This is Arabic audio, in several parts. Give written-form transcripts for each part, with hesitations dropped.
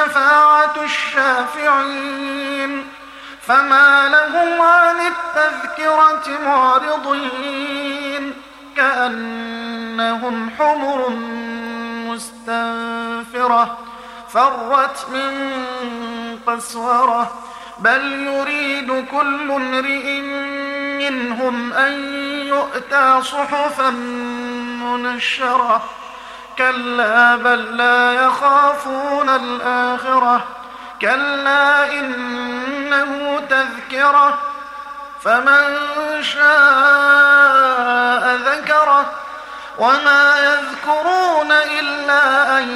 شفاعة الشافعين فما لهم عن التذكرة معرضين كأنهم حمر مستنفرة فرت من قسورة بل يريد كل امرئ منهم أن يؤتى صحفا منشرة كلا بل لا يخافون الآخرة كلا إنه تذكرة فمن شاء ذكره وما يذكرون إلا أن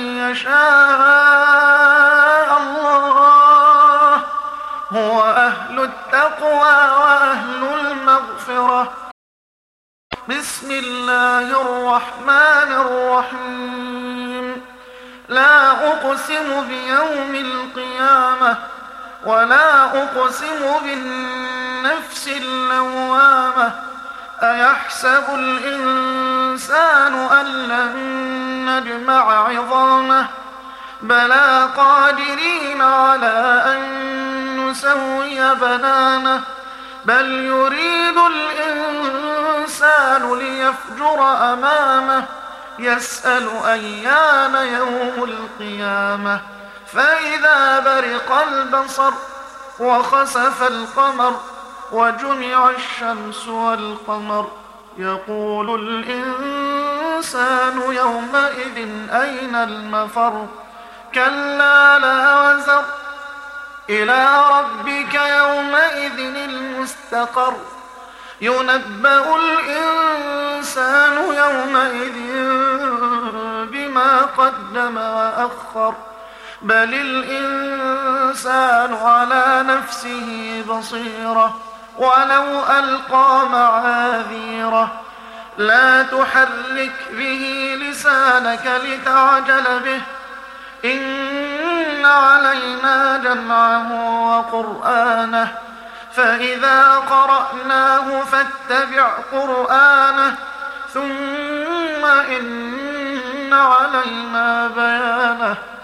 يشاء الله هو أهل التقوى وأهل المغفرة. بسم الله الرحمن الرحيم لا أقسم بيوم القيامة ولا أقسم بالنفس اللوامة أيحسب الإنسان أن لن نجمع عظامه بلى قادرين على أن نسوي بنانه بل يريد الإنسان ليفجر أمامه يسأل أيان يوم القيامة فإذا برق البصر وخسف القمر وجمع الشمس والقمر يقول الإنسان يومئذ أين المفر كلا لا وزر إلى ربك يومئذ المستقر ينبأ الإنسان يومئذ بما قدم وأخر بل الإنسان على نفسه بصيرة ولو ألقى معاذيره لا تحرك به لسانك لتعجل به إن علينا جمعه وقرآنه فإذا قرأناه فاتبع قرآنه ثم إن علينا بيانه